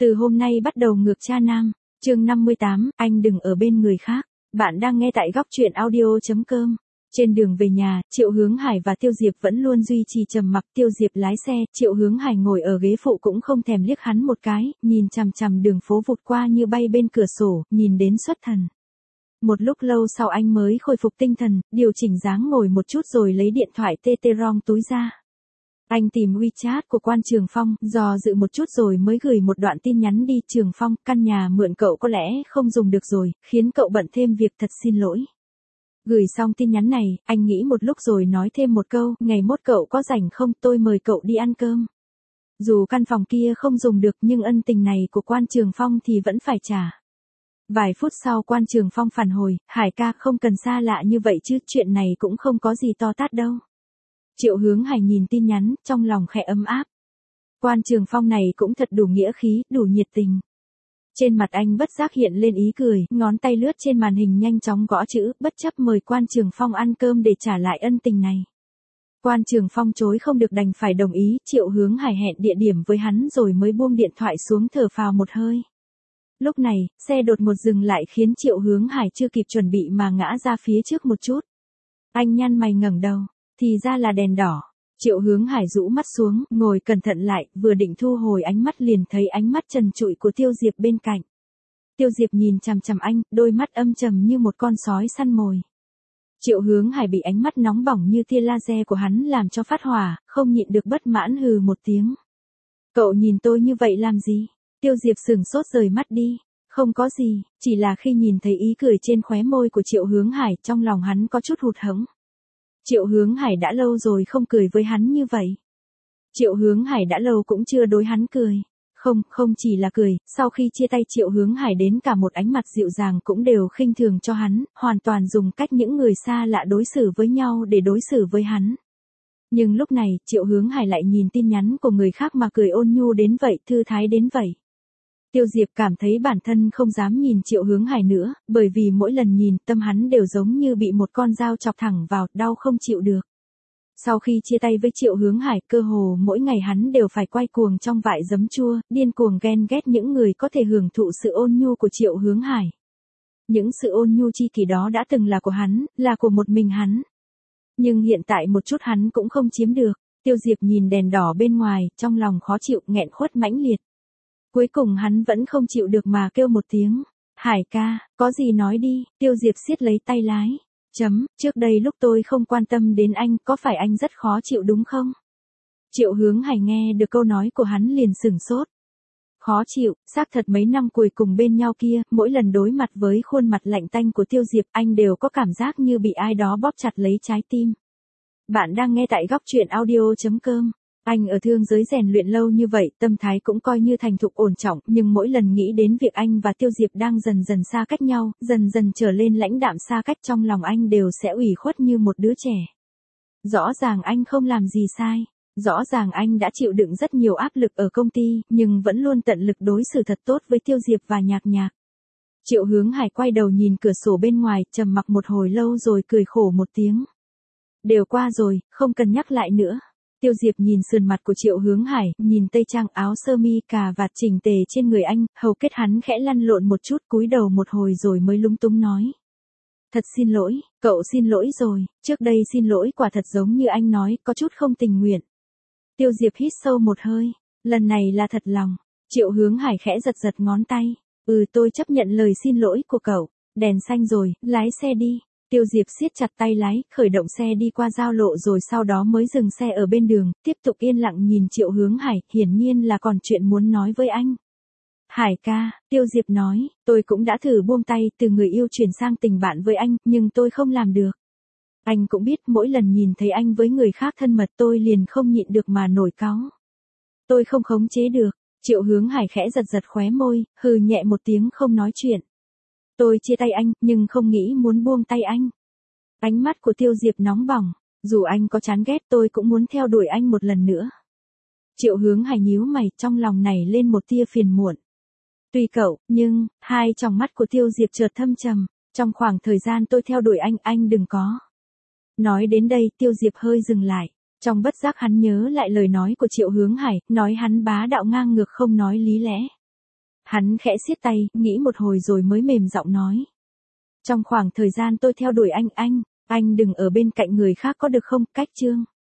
Từ hôm nay bắt đầu ngược cha nam. Chương 58, anh đừng ở bên người khác. Bạn đang nghe tại góc truyện audio.com. Trên đường về nhà, Triệu Hướng Hải và Tiêu Diệp vẫn luôn duy trì trầm mặc. Tiêu Diệp lái xe, Triệu Hướng Hải ngồi ở ghế phụ cũng không thèm liếc hắn một cái, nhìn chằm chằm đường phố vụt qua như bay bên cửa sổ, nhìn đến xuất thần. Một lúc lâu sau anh mới khôi phục tinh thần, điều chỉnh dáng ngồi một chút rồi lấy điện thoại TT-ROM túi ra. Anh tìm WeChat của Quan Trường Phong, dò dự một chút rồi mới gửi một đoạn tin nhắn đi. Trường Phong, căn nhà mượn cậu có lẽ không dùng được rồi, khiến cậu bận thêm việc, thật xin lỗi. Gửi xong tin nhắn này, anh nghĩ một lúc rồi nói thêm một câu, ngày mốt cậu có rảnh không, tôi mời cậu đi ăn cơm. Dù căn phòng kia không dùng được nhưng ân tình này của Quan Trường Phong thì vẫn phải trả. Vài phút sau Quan Trường Phong phản hồi, Hải ca không cần xa lạ như vậy chứ, chuyện này cũng không có gì to tát đâu. Triệu Hướng Hải nhìn tin nhắn, trong lòng khẽ ấm áp. Quan Trường Phong này cũng thật đủ nghĩa khí, đủ nhiệt tình. Trên mặt anh bất giác hiện lên ý cười, ngón tay lướt trên màn hình nhanh chóng gõ chữ, bất chấp mời Quan Trường Phong ăn cơm để trả lại ân tình này. Quan Trường Phong chối không được đành phải đồng ý. Triệu Hướng Hải hẹn địa điểm với hắn rồi mới buông điện thoại xuống thở phào một hơi. Lúc này, xe đột ngột dừng lại khiến Triệu Hướng Hải chưa kịp chuẩn bị mà ngã ra phía trước một chút. Anh nhăn mày ngẩng đầu, thì ra là đèn đỏ. Triệu Hướng Hải rũ mắt xuống, ngồi cẩn thận lại, vừa định thu hồi ánh mắt liền thấy ánh mắt trần trụi của Tiêu Diệp bên cạnh. Tiêu Diệp nhìn chằm chằm anh, đôi mắt âm trầm như một con sói săn mồi. Triệu Hướng Hải bị ánh mắt nóng bỏng như tia laser của hắn làm cho phát hỏa, không nhịn được bất mãn hừ một tiếng. Cậu nhìn tôi như vậy làm gì? Tiêu Diệp sửng sốt rời mắt đi. Không có gì, chỉ là khi nhìn thấy ý cười trên khóe môi của Triệu Hướng Hải, trong lòng hắn có chút hụt hẫng. Triệu Hướng Hải đã lâu rồi không cười với hắn như vậy. Triệu Hướng Hải đã lâu cũng chưa đối hắn cười. Không chỉ là cười, sau khi chia tay Triệu Hướng Hải đến cả một ánh mặt dịu dàng cũng đều khinh thường cho hắn, hoàn toàn dùng cách những người xa lạ đối xử với nhau để đối xử với hắn. Nhưng lúc này, Triệu Hướng Hải lại nhìn tin nhắn của người khác mà cười ôn nhu đến vậy, thư thái đến vậy. Tiêu Diệp cảm thấy bản thân không dám nhìn Triệu Hướng Hải nữa, bởi vì mỗi lần nhìn tâm hắn đều giống như bị một con dao chọc thẳng vào, đau không chịu được. Sau khi chia tay với Triệu Hướng Hải, cơ hồ mỗi ngày hắn đều phải quay cuồng trong vại giấm chua, điên cuồng ghen ghét những người có thể hưởng thụ sự ôn nhu của Triệu Hướng Hải. Những sự ôn nhu chi kỷ đó đã từng là của hắn, là của một mình hắn. Nhưng hiện tại một chút hắn cũng không chiếm được. Tiêu Diệp nhìn đèn đỏ bên ngoài, trong lòng khó chịu, nghẹn khuất mãnh liệt. Cuối cùng hắn vẫn không chịu được mà kêu một tiếng. Hải ca, có gì nói đi. Tiêu Diệp siết lấy tay lái. Trước đây lúc tôi không quan tâm đến anh, có phải anh rất khó chịu đúng không? Triệu Hướng Hải nghe được câu nói của hắn liền sửng sốt. Khó chịu, xác thật mấy năm cuối cùng bên nhau kia, mỗi lần đối mặt với khuôn mặt lạnh tanh của Tiêu Diệp, anh đều có cảm giác như bị ai đó bóp chặt lấy trái tim. Bạn đang nghe tại góc truyện audio.com. Anh ở thương giới rèn luyện lâu như vậy, tâm thái cũng coi như thành thục ổn trọng, nhưng mỗi lần nghĩ đến việc anh và Tiêu Diệp đang dần dần xa cách nhau, dần dần trở lên lãnh đạm xa cách, trong lòng anh đều sẽ ủy khuất như một đứa trẻ. Rõ ràng anh không làm gì sai, rõ ràng anh đã chịu đựng rất nhiều áp lực ở công ty, nhưng vẫn luôn tận lực đối xử thật tốt với Tiêu Diệp và Nhạc Nhạc. Triệu Hướng Hải quay đầu nhìn cửa sổ bên ngoài, trầm mặc một hồi lâu rồi cười khổ một tiếng. Đều qua rồi, không cần nhắc lại nữa. Tiêu Diệp nhìn sườn mặt của Triệu Hướng Hải, nhìn tây trang áo sơ mi cà vạt chỉnh tề trên người anh, hầu kết hắn khẽ lăn lộn một chút, cúi đầu một hồi rồi mới lúng túng nói. Thật xin lỗi, cậu xin lỗi rồi, trước đây xin lỗi quả thật giống như anh nói, có chút không tình nguyện. Tiêu Diệp hít sâu một hơi, lần này là thật lòng. Triệu Hướng Hải khẽ giật giật ngón tay. Tôi chấp nhận lời xin lỗi của cậu. Đèn xanh rồi, lái xe đi. Tiêu Diệp siết chặt tay lái, khởi động xe đi qua giao lộ rồi sau đó mới dừng xe ở bên đường, tiếp tục yên lặng nhìn Triệu Hướng Hải, hiển nhiên là còn chuyện muốn nói với anh. Hải ca, Tiêu Diệp nói, tôi cũng đã thử buông tay từ người yêu chuyển sang tình bạn với anh, nhưng tôi không làm được. Anh cũng biết mỗi lần nhìn thấy anh với người khác thân mật tôi liền không nhịn được mà nổi cáu. Tôi không khống chế được. Triệu Hướng Hải khẽ giật giật khóe môi, hừ nhẹ một tiếng không nói chuyện. Tôi chia tay anh, nhưng không nghĩ muốn buông tay anh. Ánh mắt của Tiêu Diệp nóng bỏng, dù anh có chán ghét tôi cũng muốn theo đuổi anh một lần nữa. Triệu Hướng Hải nhíu mày, trong lòng nảy lên một tia phiền muộn. Tùy cậu, nhưng, hai tròng mắt của Tiêu Diệp chợt thâm trầm, trong khoảng thời gian tôi theo đuổi anh đừng có. Nói đến đây, Tiêu Diệp hơi dừng lại. Trong bất giác hắn nhớ lại lời nói của Triệu Hướng Hải, nói hắn bá đạo ngang ngược không nói lý lẽ. Hắn khẽ siết tay, nghĩ một hồi rồi mới mềm giọng nói. Trong khoảng thời gian tôi theo đuổi anh đừng ở bên cạnh người khác có được không, Cách Trương.